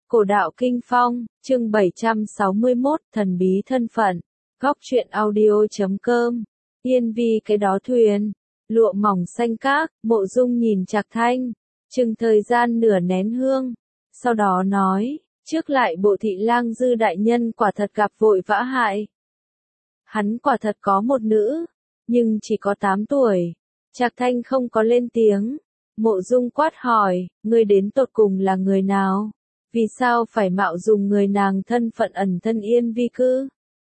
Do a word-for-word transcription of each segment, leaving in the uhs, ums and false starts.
Cổ đạo Kinh Phong, chương bảy trăm sáu mươi mốt, thần bí thân phận. Góc truyện audio chấm com. Yên vi cái đó thuyền. Lụa mỏng xanh các, Mộ Dung nhìn Trạc Thanh. Chừng thời gian nửa nén hương. Sau đó nói, trước lại bộ thị lang dư đại nhân quả thật gặp vội vã hại. Hắn quả thật có một nữ, nhưng chỉ có tám tuổi. Trạc Thanh không có lên tiếng. Mộ Dung quát hỏi, ngươi đến tột cùng là người nào? Vì sao phải mạo dùng người nàng thân phận ẩn thân Yên vi cư?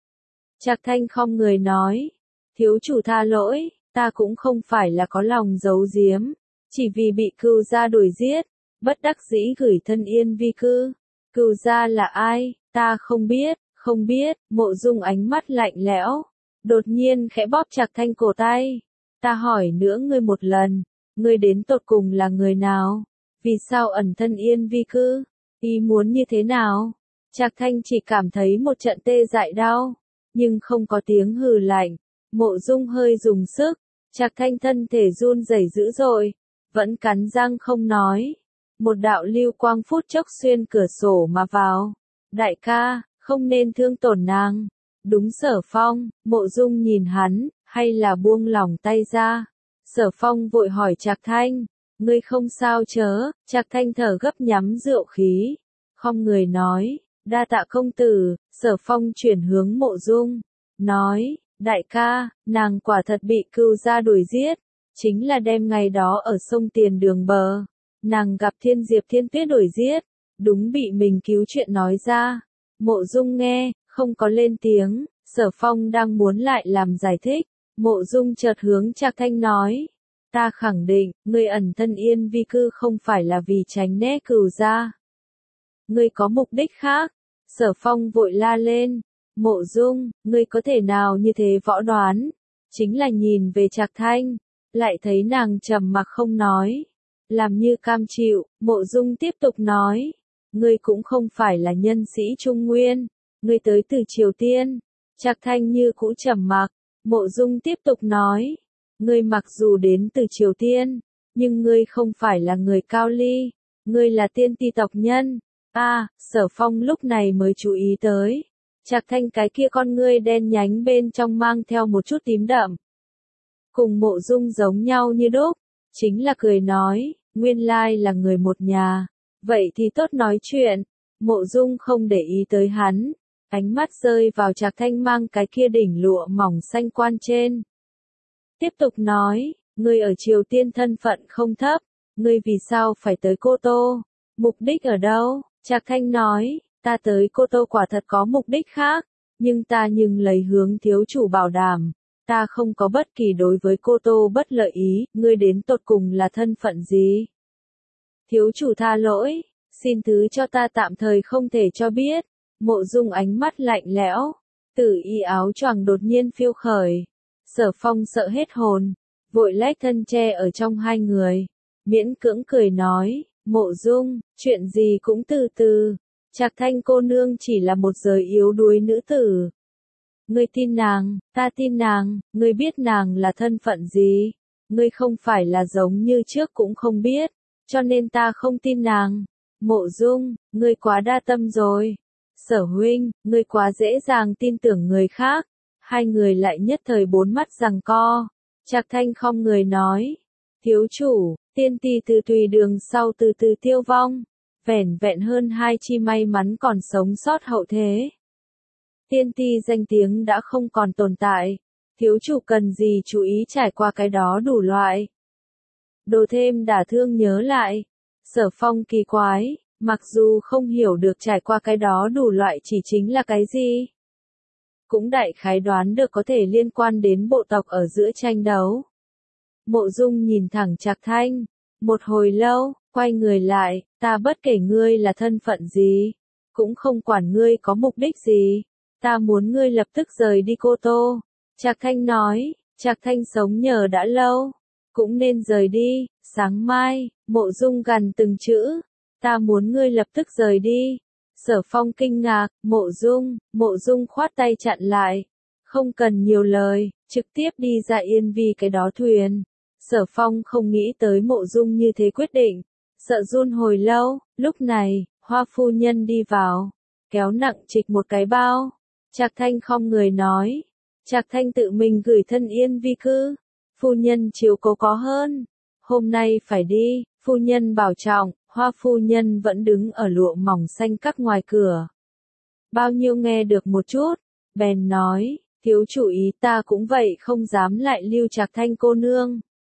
Trạc Thanh không người nói, thiếu chủ tha lỗi, ta cũng không phải là có lòng giấu giếm, chỉ vì bị cừu gia đuổi giết, bất đắc dĩ gửi thân Yên vi cư. Cừu gia là ai? Ta không biết, không biết. Mộ Dung ánh mắt lạnh lẽo, đột nhiên khẽ bóp Trạc Thanh cổ tay. Ta hỏi nữa ngươi một lần, ngươi đến tột cùng là người nào? Vì sao ẩn thân Yên vi cư? Ý muốn như thế nào? Trạc Thanh chỉ cảm thấy một trận tê dại đau, nhưng không có tiếng hừ lạnh. Mộ Dung hơi dùng sức, Trạc Thanh thân thể run rẩy dữ dội, vẫn cắn răng không nói. Một đạo lưu quang phút chốc xuyên cửa sổ mà vào. Đại ca, không nên thương tổn nàng. Đúng Sở Phong. Mộ Dung nhìn hắn, hay là buông lỏng tay ra. Sở Phong vội hỏi Trạc Thanh, ngươi không sao chớ? Trạc Thanh thở gấp nhắm rượu khí, không người nói, đa tạ công tử. Sở Phong chuyển hướng Mộ Dung, nói, đại ca, nàng quả thật bị cừu gia đuổi giết, chính là đêm ngày đó ở sông Tiền Đường bờ, nàng gặp Thiên Diệp Thiên Tuyết đuổi giết, đúng bị mình cứu chuyện nói ra. Mộ Dung nghe, không có lên tiếng. Sở Phong đang muốn lại làm giải thích, Mộ Dung chợt hướng Trạc Thanh nói, ta khẳng định, ngươi ẩn thân Yên vi cư không phải là vì tránh né cừu gia. Ngươi có mục đích khác. Sở Phong vội la lên, Mộ Dung, ngươi có thể nào như thế võ đoán? Chính là nhìn về Trạc Thanh, lại thấy nàng trầm mặc không nói, làm như cam chịu. Mộ Dung tiếp tục nói, ngươi cũng không phải là nhân sĩ Trung Nguyên, ngươi tới từ Triều Tiên. Trạc Thanh như cũ trầm mặc. Mộ Dung tiếp tục nói, ngươi mặc dù đến từ Triều Tiên, nhưng ngươi không phải là người Cao Ly, ngươi là tiên ti tộc nhân. A, à, Sở Phong lúc này mới chú ý tới, Trạc Thanh cái kia con ngươi đen nhánh bên trong mang theo một chút tím đậm. Cùng Mộ Dung giống nhau như đúc, chính là cười nói, nguyên lai là người một nhà, vậy thì tốt nói chuyện. Mộ Dung không để ý tới hắn, ánh mắt rơi vào Trạc Thanh mang cái kia đỉnh lụa mỏng xanh quan trên. Tiếp tục nói, ngươi ở Triều Tiên thân phận không thấp, ngươi vì sao phải tới Cô Tô? Mục đích ở đâu? Trạc Thanh nói, ta tới Cô Tô quả thật có mục đích khác, nhưng ta nhưng lấy hướng thiếu chủ bảo đảm, ta không có bất kỳ đối với Cô Tô bất lợi ý. Ngươi đến tột cùng là thân phận gì? Thiếu chủ tha lỗi, xin thứ cho ta tạm thời không thể cho biết. Mộ Dung ánh mắt lạnh lẽo, tử y áo choàng đột nhiên phiêu khởi. Sở Phong sợ hết hồn, vội lách thân che ở trong hai người, miễn cưỡng cười nói, Mộ Dung, chuyện gì cũng từ từ, Trạc Thanh cô nương chỉ là một giới yếu đuối nữ tử. Ngươi tin nàng, ta tin nàng, ngươi biết nàng là thân phận gì? Ngươi không phải là giống như trước cũng không biết, cho nên ta không tin nàng. Mộ Dung, ngươi quá đa tâm rồi. Sở huynh, ngươi quá dễ dàng tin tưởng người khác. Hai người lại nhất thời bốn mắt giằng co. Trạc Thanh không người nói, thiếu chủ, tiên ti từ tùy đường sau từ từ tiêu vong, vẻn vẹn hơn hai chi may mắn còn sống sót hậu thế. Tiên ti danh tiếng đã không còn tồn tại, thiếu chủ cần gì chú ý trải qua cái đó đủ loại. Đồ thêm đả thương nhớ lại. Sở Phong kỳ quái, mặc dù không hiểu được trải qua cái đó đủ loại chỉ chính là cái gì, cũng đại khái đoán được có thể liên quan đến bộ tộc ở giữa tranh đấu. Mộ Dung nhìn thẳng Trạc Thanh, một hồi lâu, quay người lại, ta bất kể ngươi là thân phận gì, cũng không quản ngươi có mục đích gì, ta muốn ngươi lập tức rời đi Cô Tô. Trạc Thanh nói, Trạc Thanh sống nhờ đã lâu, cũng nên rời đi. Sáng mai, Mộ Dung gằn từng chữ, ta muốn ngươi lập tức rời đi. Sở Phong kinh ngạc, Mộ Dung, Mộ Dung khoát tay chặn lại, không cần nhiều lời, trực tiếp đi ra Yên vi cái đó thuyền. Sở Phong không nghĩ tới Mộ Dung như thế quyết định, sợ run hồi lâu. Lúc này, Hoa phu nhân đi vào, kéo nặng trịch một cái bao. Trạc Thanh khom người nói. Trạc Thanh tự mình gửi thân Yên Vi cư. Phu nhân chiếu cố có hơn. Hôm nay phải đi, phu nhân bảo trọng. Hoa phu nhân vẫn đứng ở lụa mỏng xanh các ngoài cửa. Bao nhiêu nghe được một chút, bèn nói, thiếu chủ ý ta cũng vậy không dám lại lưu Trạc Thanh cô nương.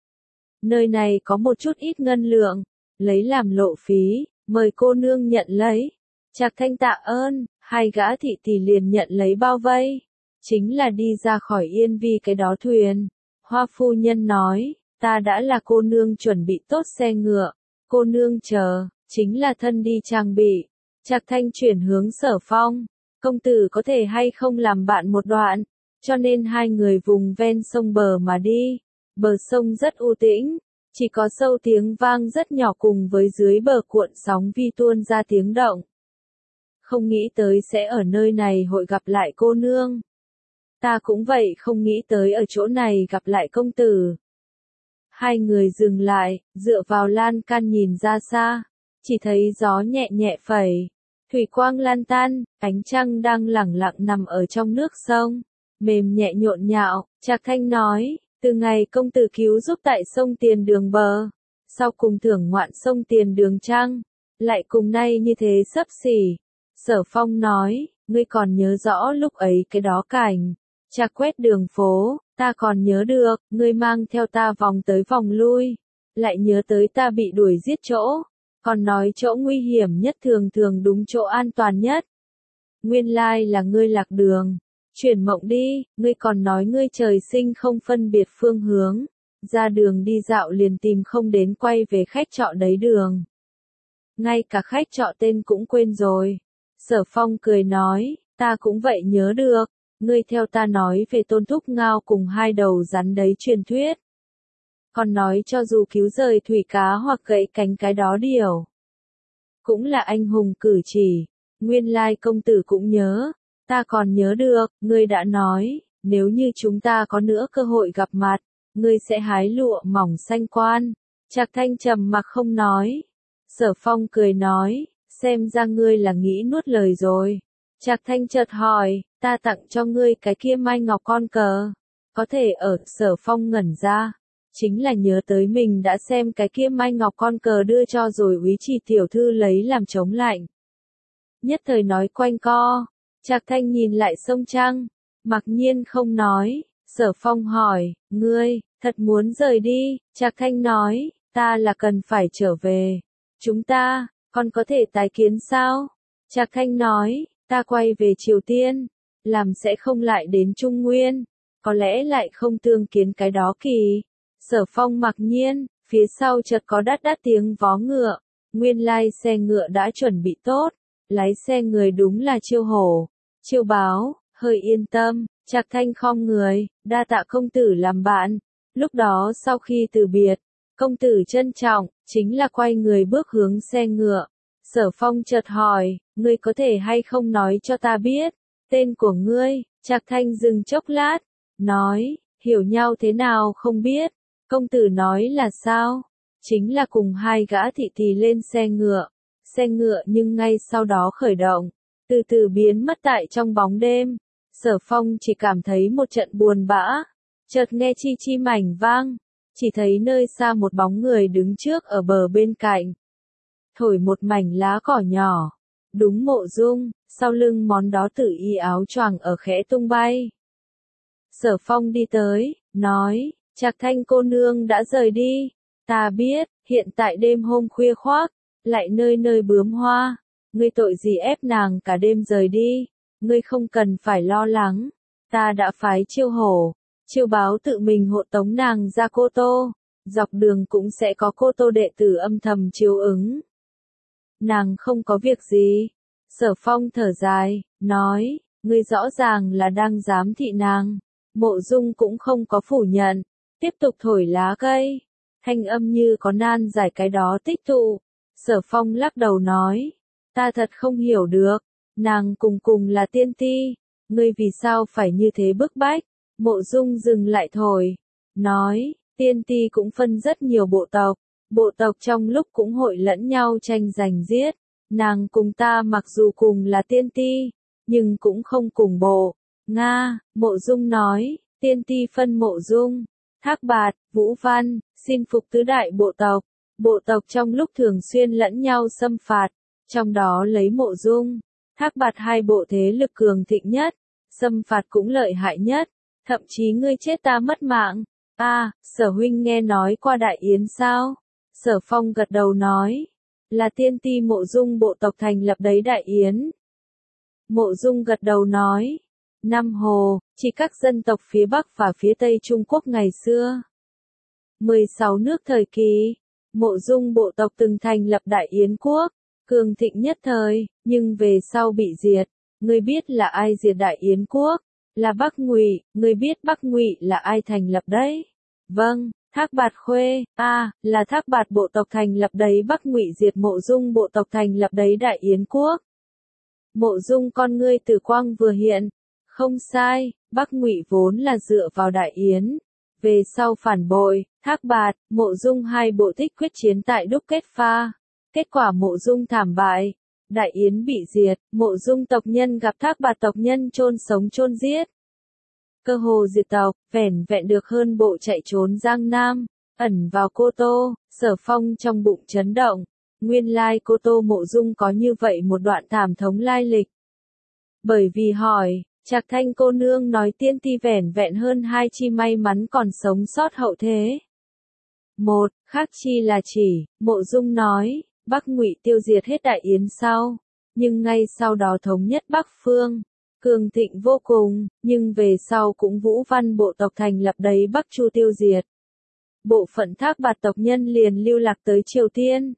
Nơi này có một chút ít ngân lượng, lấy làm lộ phí, mời cô nương nhận lấy. Trạc Thanh tạ ơn, hai gã thị tỷ liền nhận lấy bao vây. Chính là đi ra khỏi Yên Vi cái đó thuyền. Hoa phu nhân nói, ta đã là cô nương chuẩn bị tốt xe ngựa. Cô nương chờ, chính là thân đi trang bị. Trạc Thanh chuyển hướng Sở Phong. Công tử có thể hay không làm bạn một đoạn. Cho nên hai người vùng ven sông bờ mà đi. Bờ sông rất u tĩnh. Chỉ có sâu tiếng vang rất nhỏ cùng với dưới bờ cuộn sóng vi tuôn ra tiếng động. Không nghĩ tới sẽ ở nơi này hội gặp lại cô nương. Ta cũng vậy không nghĩ tới ở chỗ này gặp lại công tử. Hai người dừng lại, dựa vào lan can nhìn ra xa. Chỉ thấy gió nhẹ nhẹ phẩy. Thủy quang lan tan, ánh trăng đang lẳng lặng nằm ở trong nước sông. Mềm nhẹ nhộn nhạo, Trạc Thanh nói, từ ngày công tử cứu giúp tại sông Tiền Đường bờ. Sau cùng thưởng ngoạn sông Tiền Đường trăng. Lại cùng nay như thế xấp xỉ. Sở Phong nói, ngươi còn nhớ rõ lúc ấy cái đó cảnh. Trạc quét đường phố, ta còn nhớ được, ngươi mang theo ta vòng tới vòng lui. Lại nhớ tới ta bị đuổi giết chỗ. Còn nói chỗ nguy hiểm nhất thường thường đúng chỗ an toàn nhất. Nguyên lai là ngươi lạc đường. Chuyển mộng đi, ngươi còn nói ngươi trời sinh không phân biệt phương hướng. Ra đường đi dạo liền tìm không đến quay về khách trọ đấy đường. Ngay cả khách trọ tên cũng quên rồi. Sở Phong cười nói, ta cũng vậy nhớ được. Ngươi theo ta nói về Tôn Thúc Ngao cùng hai đầu rắn đấy truyền thuyết. Còn nói cho dù cứu rời thủy cá hoặc gãy cánh cái đó điều. Cũng là anh hùng cử chỉ. Nguyên lai công tử cũng nhớ. Ta còn nhớ được, ngươi đã nói, nếu như chúng ta có nữa cơ hội gặp mặt, ngươi sẽ hái lụa mỏng xanh quan. Trạc Thanh trầm mặc không nói. Sở Phong cười nói, xem ra ngươi là nghĩ nuốt lời rồi. Trạc Thanh chợt hỏi, ta tặng cho ngươi cái kia mai ngọc con cờ. Có thể ở Sở Phong ngẩn ra. Chính là nhớ tới mình đã xem cái kia mai ngọc con cờ đưa cho rồi Úy Trì tiểu thư lấy làm chống lạnh. Nhất thời nói quanh co. Trạc Thanh nhìn lại sông Trăng. Mặc nhiên không nói. Sở Phong hỏi, ngươi, thật muốn rời đi. Trạc Thanh nói, ta là cần phải trở về. Chúng ta, còn có thể tái kiến sao? Trạc Thanh nói, ta quay về Triều Tiên. Làm sẽ không lại đến Trung Nguyên. Có lẽ lại không tương kiến cái đó kỳ. Sở Phong mặc nhiên, phía sau chợt có đát đát tiếng vó ngựa. Nguyên lai xe ngựa đã chuẩn bị tốt. Lái xe người đúng là Chiêu Hổ. Chiêu Báo, hơi yên tâm. Trạc Thanh khom người, đa tạ công tử làm bạn. Lúc đó sau khi từ biệt, công tử trân trọng, chính là quay người bước hướng xe ngựa. Sở Phong chợt hỏi, ngươi có thể hay không nói cho ta biết, tên của ngươi? Trạc Thanh dừng chốc lát, nói, hiểu nhau thế nào không biết. Công tử nói là sao? Chính là cùng hai gã thị tỳ lên xe ngựa. Xe ngựa nhưng ngay sau đó khởi động, từ từ biến mất tại trong bóng đêm. Sở Phong chỉ cảm thấy một trận buồn bã. Chợt nghe chi chi mảnh vang. Chỉ thấy nơi xa một bóng người đứng trước ở bờ bên cạnh. Thổi một mảnh lá cỏ nhỏ. Đúng Mộ Dung, sau lưng món đó tử y áo choàng ở khẽ tung bay. Sở Phong đi tới, nói, Trạc Thanh cô nương đã rời đi. Ta biết, hiện tại đêm hôm khuya khoác, lại nơi nơi bướm hoa. Ngươi tội gì ép nàng cả đêm rời đi. Ngươi không cần phải lo lắng. Ta đã phái Chiêu Hổ, Chiêu Báo tự mình hộ tống nàng ra Cô Tô. Dọc đường cũng sẽ có Cô Tô đệ tử âm thầm chiếu ứng. Nàng không có việc gì. Sở Phong thở dài, nói, ngươi rõ ràng là đang giám thị nàng. Mộ Dung cũng không có phủ nhận. Tiếp tục thổi lá cây. Thanh âm như có nan giải cái đó tích tụ. Sở Phong lắc đầu nói, ta thật không hiểu được. Nàng cùng cùng là tiên ti. Ngươi vì sao phải như thế bức bách? Mộ Dung dừng lại thổi. Nói, tiên ti cũng phân rất nhiều bộ tộc. Bộ tộc trong lúc cũng hội lẫn nhau tranh giành giết. Nàng cùng ta mặc dù cùng là tiên ti, nhưng cũng không cùng bộ. Nga, Mộ Dung nói, tiên ti phân Mộ Dung, Thác Bạt, Vũ Văn, xin phục tứ đại bộ tộc. Bộ tộc trong lúc thường xuyên lẫn nhau xâm phạt, trong đó lấy Mộ Dung, Thác Bạt hai bộ thế lực cường thịnh nhất, xâm phạt cũng lợi hại nhất, thậm chí ngươi chết ta mất mạng. A, à, Sở huynh nghe nói qua đại yến sao? Sở Phong gật đầu nói, là tiên ti Mộ Dung bộ tộc thành lập đấy đại yến. Mộ Dung gật đầu nói, Nam Hồ, chỉ các dân tộc phía Bắc và phía Tây Trung Quốc ngày xưa. mười sáu nước thời kỳ, Mộ Dung bộ tộc từng thành lập đại yến quốc, cường thịnh nhất thời, nhưng về sau bị diệt. Ngươi biết là ai diệt đại yến quốc? Là Bắc Ngụy. Ngươi biết Bắc Ngụy là ai thành lập đấy? Vâng, Thác Bạt Khuê. A, à, là Thác Bạt bộ tộc thành lập đấy. Bắc Ngụy diệt Mộ Dung bộ tộc thành lập đấy đại yến quốc. Mộ Dung con ngươi tử quang vừa hiện. Không sai, Bắc Ngụy vốn là dựa vào đại yến. Về sau phản bội, Thác Bạt, Mộ Dung hai bộ thích quyết chiến tại Đúc Kết Pha. Kết quả Mộ Dung thảm bại, đại yến bị diệt, Mộ Dung tộc nhân gặp Thác Bạt tộc nhân chôn sống chôn giết. Cơ hồ diệt tộc, vẻn vẹn được hơn bộ chạy trốn Giang Nam, ẩn vào Cô Tô. Sở Phong trong bụng chấn động, nguyên lai Cô Tô Mộ Dung có như vậy một đoạn thảm thống lai lịch. Bởi vì hỏi, Trạc Thanh cô nương nói tiên ti vẻn vẹn hơn hai chi may mắn còn sống sót hậu thế. Một, khác chi là chỉ, Mộ Dung nói, Bắc Ngụy tiêu diệt hết đại yến sau, nhưng ngay sau đó thống nhất Bắc Phương, cường thịnh vô cùng, nhưng về sau cũng Vũ Văn bộ tộc thành lập đấy Bắc Chu tiêu diệt. Bộ phận Thác Bạt tộc nhân liền lưu lạc tới Triều Tiên.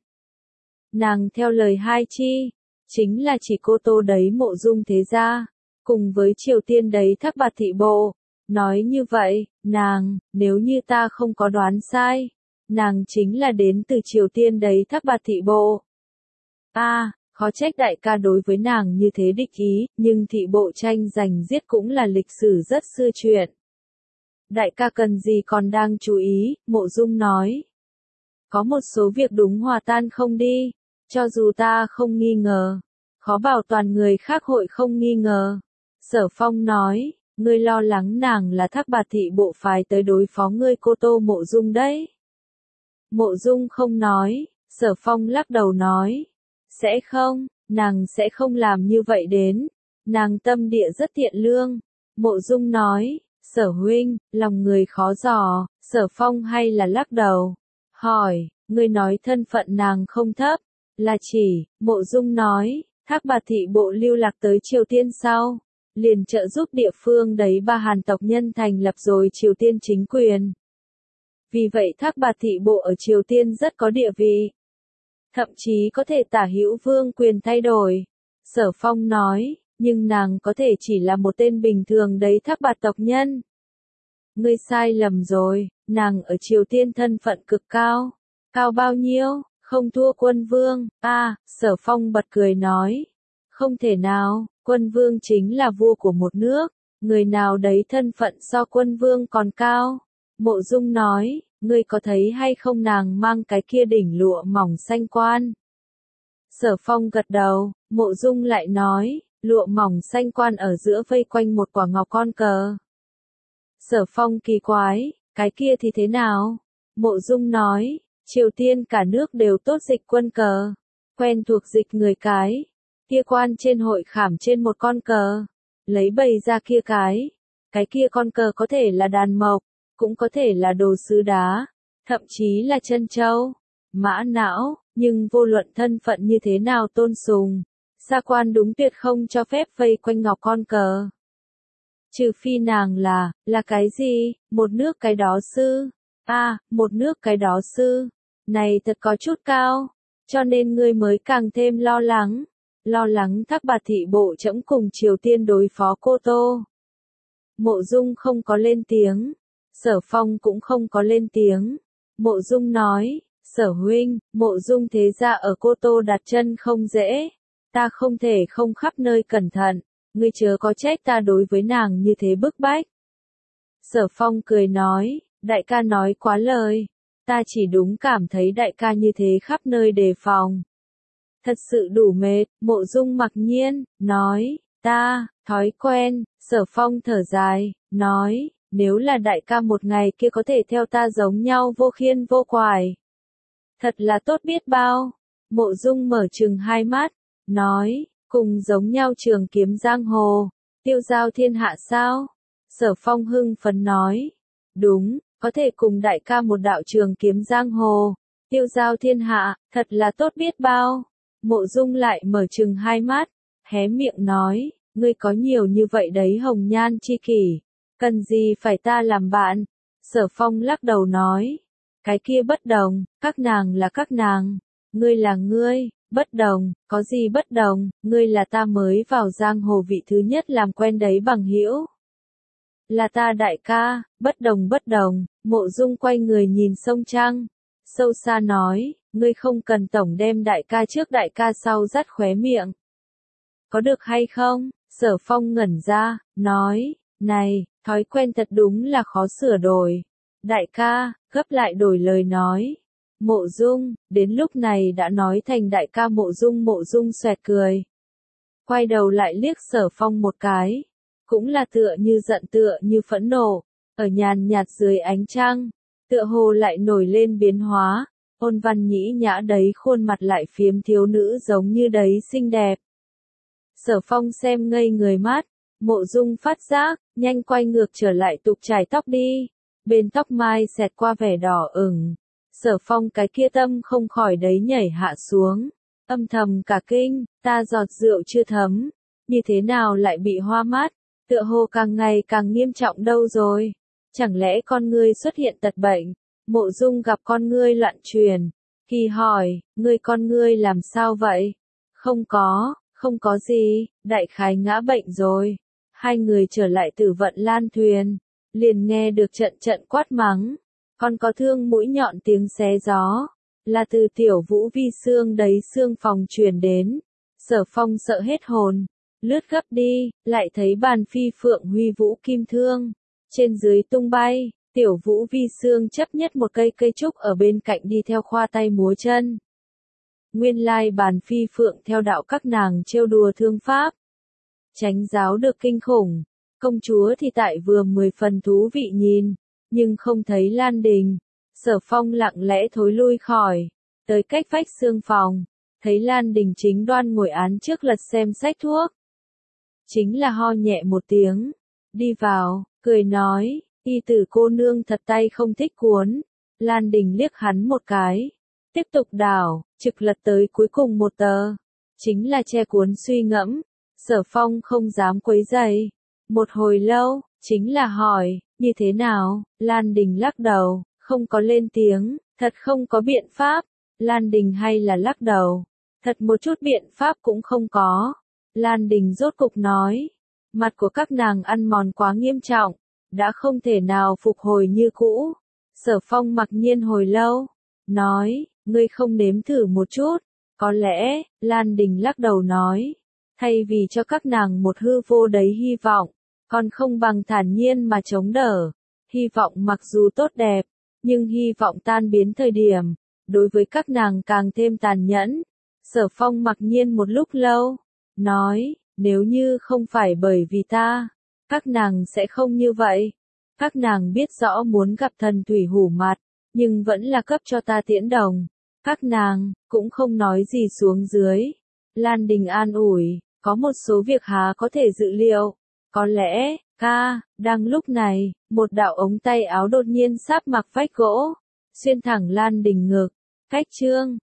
Nàng theo lời hai chi, chính là chỉ Cô Tô đấy Mộ Dung thế gia, cùng với Triều Tiên đấy Thác Bạt thị bộ. Nói như vậy, nàng, nếu như ta không có đoán sai, nàng chính là đến từ Triều Tiên đấy Thác Bạt thị bộ. A, à, khó trách đại ca đối với nàng như thế địch ý, nhưng thị bộ tranh giành giết cũng là lịch sử rất xưa chuyện. Đại ca cần gì còn đang chú ý, Mộ Dung nói. Có một số việc đúng hòa tan không đi, cho dù ta không nghi ngờ, khó bảo toàn người khác hội không nghi ngờ. Sở Phong nói, ngươi lo lắng nàng là Thác Bạt thị bộ phái tới đối phó ngươi Cô Tô Mộ Dung đấy. Mộ Dung không nói, Sở Phong lắc đầu nói, sẽ không, nàng sẽ không làm như vậy đến, nàng tâm địa rất thiện lương. Mộ Dung nói, Sở huynh, lòng người khó dò. Sở Phong hay là lắc đầu, hỏi, ngươi nói thân phận nàng không thấp, là chỉ, Mộ Dung nói, Thác Bạt thị bộ lưu lạc tới Triều Tiên sau, liền trợ giúp địa phương đấy Ba Hàn tộc nhân thành lập rồi Triều Tiên chính quyền. Vì vậy Thác Bạt thị bộ ở Triều Tiên rất có địa vị, thậm chí có thể tả hữu vương quyền thay đổi. Sở Phong nói, nhưng nàng có thể chỉ là một tên bình thường đấy Thác Bạt tộc nhân. Ngươi sai lầm rồi, nàng ở Triều Tiên thân phận cực cao. Cao bao nhiêu? Không thua quân vương. A, à, Sở Phong bật cười nói, không thể nào, quân vương chính là vua của một nước, người nào đấy thân phận so quân vương còn cao. Mộ Dung nói, ngươi có thấy hay không nàng mang cái kia đỉnh lụa mỏng xanh quan? Sở Phong gật đầu, Mộ Dung lại nói, lụa mỏng xanh quan ở giữa vây quanh một quả ngọc con cờ. Sở Phong kỳ quái, cái kia thì thế nào? Mộ Dung nói, Triều Tiên cả nước đều tốt dịch quân cờ, quen thuộc dịch người cái. Kia quan trên hội khảm trên một con cờ, lấy bày ra kia cái. Cái kia con cờ có thể là đàn mộc, cũng có thể là đồ sứ đá, thậm chí là chân châu, mã não, nhưng vô luận thân phận như thế nào tôn sùng, gia quan đúng tuyệt không cho phép vây quanh ngọc con cờ. Trừ phi nàng là, là cái gì, một nước cái đó sư, a à, một nước cái đó sư, này thật có chút cao, cho nên ngươi mới càng thêm lo lắng, lo lắng Thác Bạt thị bộ trẫm cùng Triều Tiên đối phó Cô Tô. Mộ Dung không có lên tiếng, Sở Phong cũng không có lên tiếng. Mộ Dung nói, Sở huynh, Mộ Dung thế gia ở Cô Tô đặt chân không dễ, ta không thể không khắp nơi cẩn thận, ngươi chớ có trách ta đối với nàng như thế bức bách. Sở Phong cười nói, đại ca nói quá lời, ta chỉ đúng cảm thấy đại ca như thế khắp nơi đề phòng. Thật sự đủ mệt, Mộ Dung mặc nhiên, nói, ta, thói quen, Sở Phong thở dài, nói, nếu là đại ca một ngày kia có thể theo ta giống nhau vô khiên vô quải. Thật là tốt biết bao. Mộ Dung mở trừng hai mắt, nói, cùng giống nhau trường kiếm giang hồ, tiêu giao thiên hạ sao? Sở Phong hưng phấn nói, đúng, có thể cùng đại ca một đạo trường kiếm giang hồ, tiêu giao thiên hạ, thật là tốt biết bao. Mộ Dung lại mở trừng hai mắt, hé miệng nói, ngươi có nhiều như vậy đấy hồng nhan chi kỷ, cần gì phải ta làm bạn? Sở Phong lắc đầu nói, cái kia bất đồng, các nàng là các nàng, ngươi là ngươi, bất đồng, có gì bất đồng, ngươi là ta mới vào giang hồ vị thứ nhất làm quen đấy bằng hữu. Là ta đại ca, bất đồng bất đồng. Mộ Dung quay người nhìn sông Trăng, sâu xa nói, ngươi không cần tổng đem đại ca trước đại ca sau dắt khóe miệng. Có được hay không? Sở Phong ngẩn ra, nói, này, thói quen thật đúng là khó sửa đổi. Đại ca, gấp lại đổi lời nói. Mộ Dung, đến lúc này đã nói thành đại ca Mộ Dung. Mộ Dung xoẹt cười, quay đầu lại liếc Sở Phong một cái, cũng là tựa như giận tựa như phẫn nộ, ở nhàn nhạt dưới ánh trăng, tựa hồ lại nổi lên biến hóa, ôn văn nhĩ nhã đấy khuôn mặt lại phiếm thiếu nữ giống như đấy xinh đẹp. Sở Phong xem ngây người mắt, Mộ Dung phát giác, nhanh quay ngược trở lại tục chải tóc đi, bên tóc mai xẹt qua vẻ đỏ ửng. Sở Phong cái kia tâm không khỏi đấy nhảy hạ xuống, âm thầm cả kinh, ta giọt rượu chưa thấm, như thế nào lại bị hoa mắt, tựa hồ càng ngày càng nghiêm trọng đâu rồi, chẳng lẽ con ngươi xuất hiện tật bệnh? Mộ Dung gặp con ngươi loạn truyền, kỳ hỏi, ngươi con ngươi làm sao vậy? Không có, không có gì, đại khái ngã bệnh rồi. Hai người trở lại Tử Vận Lan thuyền, liền nghe được trận trận quát mắng, còn có thương mũi nhọn tiếng xé gió, là từ Tiểu Vũ Vi xương đấy xương phòng truyền đến. Sở Phong sợ hết hồn, lướt gấp đi, lại thấy bàn phi phượng huy vũ kim thương, trên dưới tung bay. Tiểu Vũ Vi xương chấp nhất một cây cây trúc ở bên cạnh đi theo khoa tay múa chân. Nguyên lai bàn phi phượng theo đạo các nàng trêu đùa thương pháp, chánh giáo được kinh khủng, công chúa thì tại vừa mười phần thú vị nhìn, nhưng không thấy Lan Đình. Sở Phong lặng lẽ thối lui khỏi, tới cách vách xương phòng, thấy Lan Đình chính đoan ngồi án trước lật xem sách thuốc. Chính là ho nhẹ một tiếng, đi vào, cười nói, y tử cô nương thật tay không thích cuốn. Lan Đình liếc hắn một cái, tiếp tục đảo, trực lật tới cuối cùng một tờ, chính là che cuốn suy ngẫm. Sở Phong không dám quấy rầy, một hồi lâu, chính là hỏi, như thế nào? Lan Đình lắc đầu, không có lên tiếng, thật không có biện pháp. Lan Đình hay là lắc đầu, thật một chút biện pháp cũng không có. Lan Đình rốt cục nói, mặt của các nàng ăn mòn quá nghiêm trọng, đã không thể nào phục hồi như cũ. Sở Phong mặc nhiên hồi lâu, nói, ngươi không nếm thử một chút, có lẽ. Lan Đình lắc đầu nói, thay vì cho các nàng một hư vô đấy hy vọng, còn không bằng thản nhiên mà chống đỡ. Hy vọng mặc dù tốt đẹp, nhưng hy vọng tan biến thời điểm, đối với các nàng càng thêm tàn nhẫn. Sở Phong mặc nhiên một lúc lâu, nói, nếu như không phải bởi vì ta, các nàng sẽ không như vậy. Các nàng biết rõ muốn gặp thần thủy hủ mặt, nhưng vẫn là cấp cho ta tiễn đồng. Các nàng, cũng không nói gì xuống dưới. Lan Đình an ủi, có một số việc há có thể dự liệu. Có lẽ, ca, đang lúc này, một đạo ống tay áo đột nhiên sáp mặc vách gỗ, xuyên thẳng Lan Đình ngực. Cách chương